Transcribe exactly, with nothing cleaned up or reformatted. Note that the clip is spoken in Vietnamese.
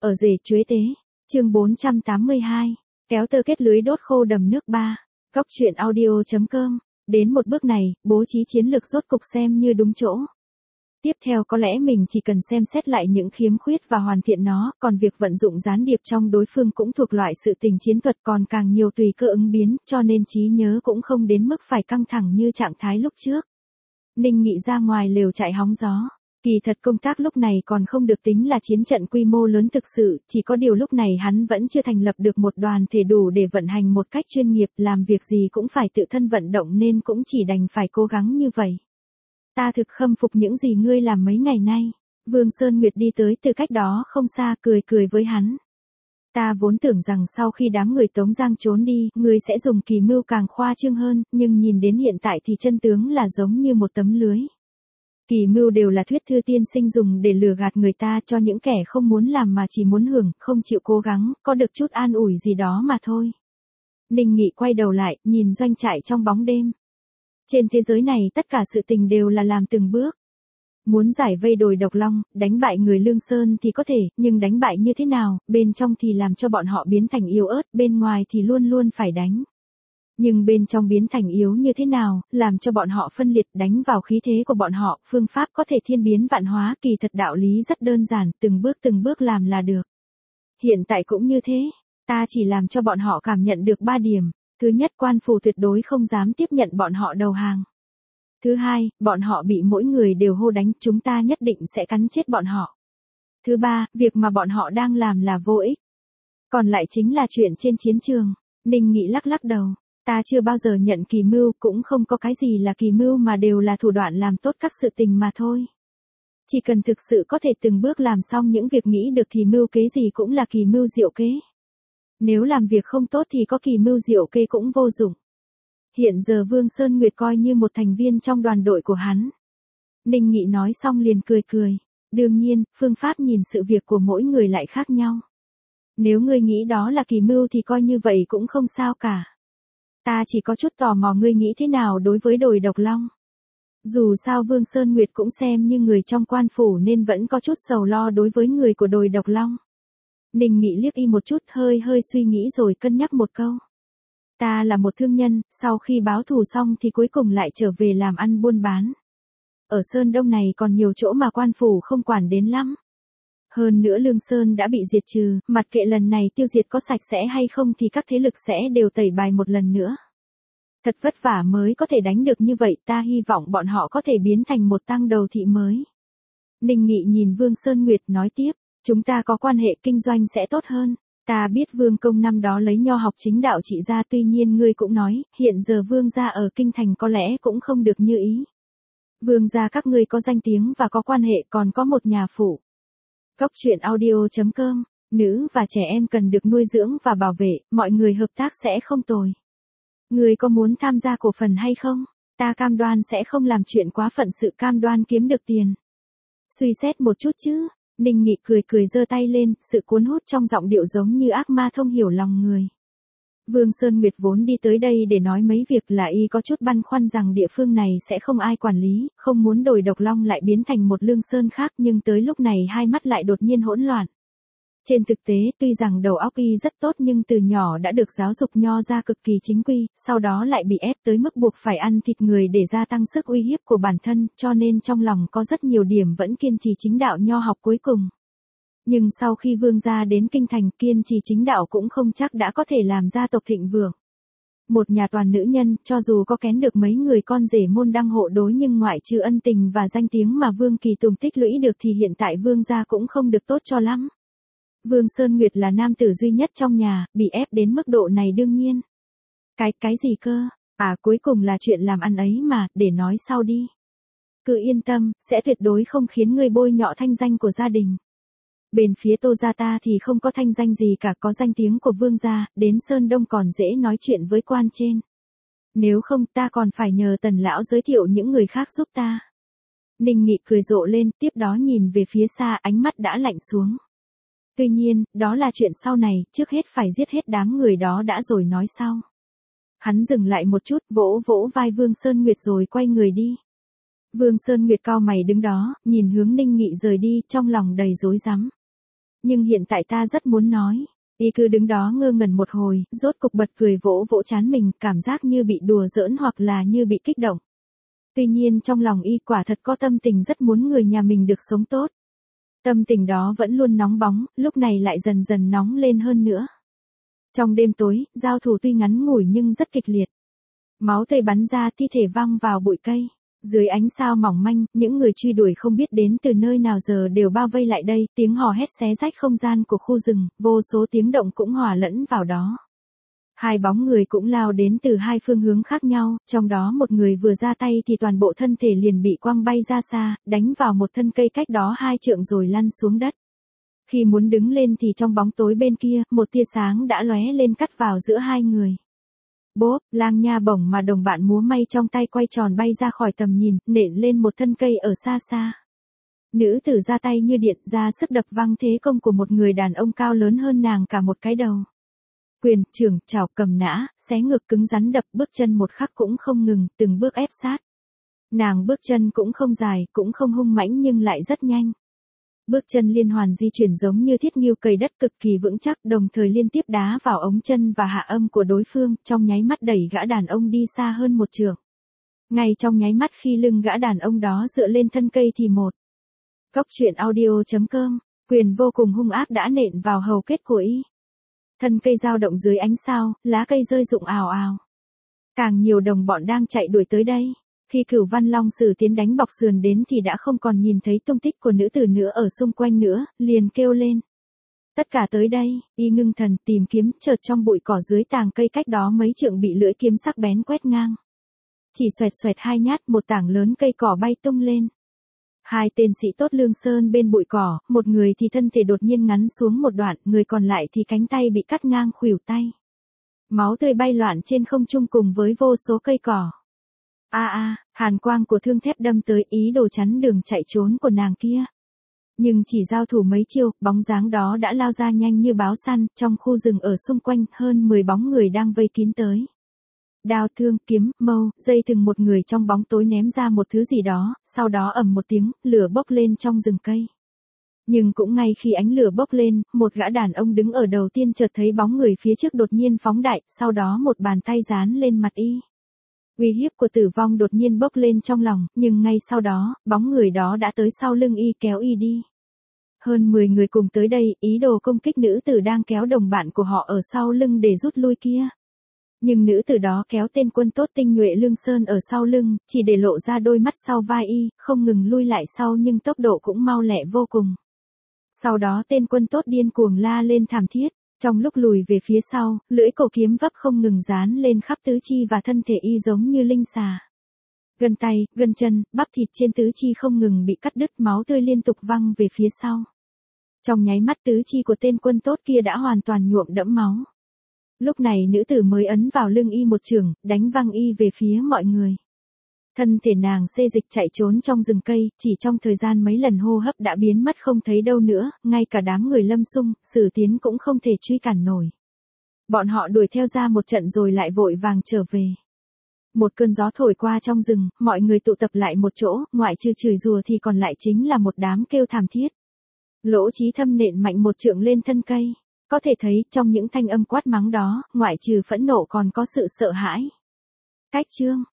Ở rể chuế tế, chương bốn trăm tám mươi hai, kéo tơ kết lưới đốt khô đầm nước ba, góc truyện audio chấm com, đến một bước này, bố trí chiến lược rốt cục xem như đúng chỗ. Tiếp theo có lẽ mình chỉ cần xem xét lại những khiếm khuyết và hoàn thiện nó, còn việc vận dụng gián điệp trong đối phương cũng thuộc loại sự tình chiến thuật còn càng nhiều tùy cơ ứng biến, cho nên trí nhớ cũng không đến mức phải căng thẳng như trạng thái lúc trước. Ninh Nghị ra ngoài lều chạy hóng gió. Kỳ thật công tác lúc này còn không được tính là chiến trận quy mô lớn thực sự, chỉ có điều lúc này hắn vẫn chưa thành lập được một đoàn thể đủ để vận hành một cách chuyên nghiệp, làm việc gì cũng phải tự thân vận động nên cũng chỉ đành phải cố gắng như vậy. Ta thực khâm phục những gì ngươi làm mấy ngày nay. Vương Sơn Nguyệt đi tới từ cách đó không xa, cười cười với hắn. Ta vốn tưởng rằng sau khi đám người Tống Giang trốn đi, ngươi sẽ dùng kỳ mưu càng khoa trương hơn, nhưng nhìn đến hiện tại thì chân tướng là giống như một tấm lưới. Kỳ mưu đều là thuyết thư tiên sinh dùng để lừa gạt người ta, cho những kẻ không muốn làm mà chỉ muốn hưởng, không chịu cố gắng, có được chút an ủi gì đó mà thôi. Ninh Nghị quay đầu lại, nhìn doanh trại trong bóng đêm. Trên thế giới này tất cả sự tình đều là làm từng bước. Muốn giải vây đồi độc long, đánh bại người Lương Sơn thì có thể, nhưng đánh bại như thế nào, bên trong thì làm cho bọn họ biến thành yếu ớt, bên ngoài thì luôn luôn phải đánh. Nhưng bên trong biến thành yếu như thế nào, làm cho bọn họ phân liệt, đánh vào khí thế của bọn họ, phương pháp có thể thiên biến vạn hóa, kỳ thật đạo lý rất đơn giản, từng bước từng bước làm là được. Hiện tại cũng như thế, ta chỉ làm cho bọn họ cảm nhận được ba điểm. Thứ nhất, quan phủ tuyệt đối không dám tiếp nhận bọn họ đầu hàng. Thứ hai, bọn họ bị mỗi người đều hô đánh, chúng ta nhất định sẽ cắn chết bọn họ. Thứ ba, việc mà bọn họ đang làm là vô ích. Còn lại chính là chuyện trên chiến trường. Ninh Nghị lắc lắc đầu. Ta chưa bao giờ nhận kỳ mưu, cũng không có cái gì là kỳ mưu mà đều là thủ đoạn làm tốt các sự tình mà thôi. Chỉ cần thực sự có thể từng bước làm xong những việc nghĩ được thì mưu kế gì cũng là kỳ mưu diệu kế. Nếu làm việc không tốt thì có kỳ mưu diệu kế cũng vô dụng. Hiện giờ Vương Sơn Nguyệt coi như một thành viên trong đoàn đội của hắn. Ninh Nghị nói xong liền cười cười. Đương nhiên, phương pháp nhìn sự việc của mỗi người lại khác nhau. Nếu ngươi nghĩ đó là kỳ mưu thì coi như vậy cũng không sao cả. Ta chỉ có chút tò mò ngươi nghĩ thế nào đối với đồi độc long. Dù sao Vương Sơn Nguyệt cũng xem như người trong quan phủ nên vẫn có chút sầu lo đối với người của đồi độc long. Ninh Nghị liếc y một chút, hơi hơi suy nghĩ rồi cân nhắc một câu. Ta là một thương nhân, sau khi báo thù xong thì cuối cùng lại trở về làm ăn buôn bán. Ở Sơn Đông này còn nhiều chỗ mà quan phủ không quản đến lắm. Hơn nữa Lương Sơn đã bị diệt trừ, mặc kệ lần này tiêu diệt có sạch sẽ hay không thì các thế lực sẽ đều tẩy bài một lần nữa. Thật vất vả mới có thể đánh được như vậy, ta hy vọng bọn họ có thể biến thành một tăng đầu thị mới. Ninh Nghị nhìn Vương Sơn Nguyệt nói tiếp, chúng ta có quan hệ kinh doanh sẽ tốt hơn. Ta biết Vương Công năm đó lấy nho học chính đạo trị ra, tuy nhiên ngươi cũng nói, hiện giờ Vương gia ở kinh thành có lẽ cũng không được như ý. Vương gia các ngươi có danh tiếng và có quan hệ, còn có một nhà phủ. Góc truyện audio chấm com, nữ và trẻ em cần được nuôi dưỡng và bảo vệ, mọi người hợp tác sẽ không tồi. Ngươi có muốn tham gia cổ phần hay không? Ta cam đoan sẽ không làm chuyện quá phận, sự cam đoan kiếm được tiền. Suy xét một chút chứ. Ninh Nghị cười cười giơ tay lên, sự cuốn hút trong giọng điệu giống như ác ma thông hiểu lòng người. Vương Sơn Nguyệt vốn đi tới đây để nói mấy việc, là y có chút băn khoăn rằng địa phương này sẽ không ai quản lý, không muốn đồi độc long lại biến thành một Lương Sơn khác, nhưng tới lúc này hai mắt lại đột nhiên hỗn loạn. Trên thực tế, tuy rằng đầu óc y rất tốt nhưng từ nhỏ đã được giáo dục nho ra cực kỳ chính quy, sau đó lại bị ép tới mức buộc phải ăn thịt người để gia tăng sức uy hiếp của bản thân, cho nên trong lòng có rất nhiều điểm vẫn kiên trì chính đạo nho học cuối cùng. Nhưng sau khi Vương gia đến kinh thành, kiên trì chính đạo cũng không chắc đã có thể làm gia tộc thịnh vượng. Một nhà toàn nữ nhân, cho dù có kén được mấy người con rể môn đăng hộ đối nhưng ngoại trừ ân tình và danh tiếng mà Vương Kỳ Tùng tích lũy được thì hiện tại Vương gia cũng không được tốt cho lắm. Vương Sơn Nguyệt là nam tử duy nhất trong nhà, bị ép đến mức độ này đương nhiên. Cái, cái gì cơ? À, cuối cùng là chuyện làm ăn ấy mà, để nói sau đi. Cứ yên tâm, sẽ tuyệt đối không khiến ngươi bôi nhọ thanh danh của gia đình. Bên phía Tô gia ta thì không có thanh danh gì cả, có danh tiếng của Vương gia, đến Sơn Đông còn dễ nói chuyện với quan trên. Nếu không ta còn phải nhờ Tần lão giới thiệu những người khác giúp ta. Ninh Nghị cười rộ lên, tiếp đó nhìn về phía xa, ánh mắt đã lạnh xuống. Tuy nhiên, đó là chuyện sau này, trước hết phải giết hết đám người đó đã rồi nói sau. Hắn dừng lại một chút, vỗ vỗ vai Vương Sơn Nguyệt rồi quay người đi. Vương Sơn Nguyệt cau mày đứng đó, nhìn hướng Ninh Nghị rời đi, trong lòng đầy rối rắm. Nhưng hiện tại ta rất muốn nói. Y cứ đứng đó ngơ ngẩn một hồi, rốt cục bật cười vỗ vỗ trán mình, cảm giác như bị đùa giỡn hoặc là như bị kích động. Tuy nhiên trong lòng y quả thật có tâm tình rất muốn người nhà mình được sống tốt. Tâm tình đó vẫn luôn nóng bóng, lúc này lại dần dần nóng lên hơn nữa. Trong đêm tối, giao thủ tuy ngắn ngủi nhưng rất kịch liệt. Máu tươi bắn ra, thi thể văng vào bụi cây. Dưới ánh sao mỏng manh, những người truy đuổi không biết đến từ nơi nào giờ đều bao vây lại đây, tiếng hò hét xé rách không gian của khu rừng, vô số tiếng động cũng hòa lẫn vào đó. Hai bóng người cũng lao đến từ hai phương hướng khác nhau, trong đó một người vừa ra tay thì toàn bộ thân thể liền bị quăng bay ra xa, đánh vào một thân cây cách đó hai trượng rồi lăn xuống đất. Khi muốn đứng lên thì trong bóng tối bên kia, một tia sáng đã lóe lên cắt vào giữa hai người. Bốp, lang nha bổng mà đồng bạn múa may trong tay quay tròn bay ra khỏi tầm nhìn, nện lên một thân cây ở xa xa. Nữ tử ra tay như điện, ra sức đập văng thế công của một người đàn ông cao lớn hơn nàng cả một cái đầu. Quyền, chưởng, chảo, cầm nã, xé ngược cứng rắn đập, bước chân một khắc cũng không ngừng, từng bước ép sát. Nàng bước chân cũng không dài, cũng không hung mãnh nhưng lại rất nhanh. Bước chân liên hoàn di chuyển giống như thiết nghêu cày đất cực kỳ vững chắc, đồng thời liên tiếp đá vào ống chân và hạ âm của đối phương, trong nháy mắt đẩy gã đàn ông đi xa hơn một trượng. Ngay trong nháy mắt khi lưng gã đàn ông đó dựa lên thân cây thì một. Góc truyện audio chấm com, quyền vô cùng hung ác đã nện vào hầu kết của y. Thân cây dao động dưới ánh sao, lá cây rơi rụng ào ào. Càng nhiều đồng bọn đang chạy đuổi tới đây. Khi Cửu Văn Long Sử tiến đánh bọc sườn đến thì đã không còn nhìn thấy tung tích của nữ tử nữa ở xung quanh nữa, liền kêu lên. Tất cả tới đây, y ngưng thần tìm kiếm, chợt trong bụi cỏ dưới tàng cây cách đó mấy trượng bị lưỡi kiếm sắc bén quét ngang. Chỉ xoẹt xoẹt hai nhát, một tảng lớn cây cỏ bay tung lên. Hai tên sĩ tốt Lương Sơn bên bụi cỏ, một người thì thân thể đột nhiên ngắn xuống một đoạn, người còn lại thì cánh tay bị cắt ngang khuỷu tay. Máu tươi bay loạn trên không trung cùng với vô số cây cỏ. A a, hàn quang của thương thép đâm tới, ý đồ chắn đường chạy trốn của nàng kia. Nhưng chỉ giao thủ mấy chiêu, bóng dáng đó đã lao ra nhanh như báo săn, trong khu rừng ở xung quanh, hơn mười bóng người đang vây kín tới. Đao, thương, kiếm, mâu, dây thừng, một người trong bóng tối ném ra một thứ gì đó, sau đó ầm một tiếng, lửa bốc lên trong rừng cây. Nhưng cũng ngay khi ánh lửa bốc lên, một gã đàn ông đứng ở đầu tiên chợt thấy bóng người phía trước đột nhiên phóng đại, sau đó một bàn tay dán lên mặt y. Uy hiếp của tử vong đột nhiên bốc lên trong lòng, nhưng ngay sau đó, bóng người đó đã tới sau lưng y kéo y đi. Hơn mười người cùng tới đây, ý đồ công kích nữ tử đang kéo đồng bạn của họ ở sau lưng để rút lui kia. Nhưng nữ tử đó kéo tên quân tốt tinh nhuệ Lương Sơn ở sau lưng, chỉ để lộ ra đôi mắt sau vai y, không ngừng lui lại sau nhưng tốc độ cũng mau lẹ vô cùng. Sau đó tên quân tốt điên cuồng la lên thảm thiết. Trong lúc lùi về phía sau, lưỡi cổ kiếm vấp không ngừng dán lên khắp tứ chi và thân thể y giống như linh xà. Gân tay, gân chân, bắp thịt trên tứ chi không ngừng bị cắt đứt, máu tươi liên tục văng về phía sau. Trong nháy mắt tứ chi của tên quân tốt kia đã hoàn toàn nhuộm đẫm máu. Lúc này nữ tử mới ấn vào lưng y một chưởng, đánh văng y về phía mọi người. Thân thể nàng xê dịch chạy trốn trong rừng cây, chỉ trong thời gian mấy lần hô hấp đã biến mất không thấy đâu nữa, ngay cả đám người Lâm Xung, Sử Tiến cũng không thể truy cản nổi. Bọn họ đuổi theo ra một trận rồi lại vội vàng trở về. Một cơn gió thổi qua trong rừng, mọi người tụ tập lại một chỗ, ngoại trừ chửi rủa thì còn lại chính là một đám kêu thảm thiết. Lỗ Chí Thâm nện mạnh một trượng lên thân cây. Có thể thấy trong những thanh âm quát mắng đó, ngoại trừ phẫn nộ còn có sự sợ hãi. Cách chương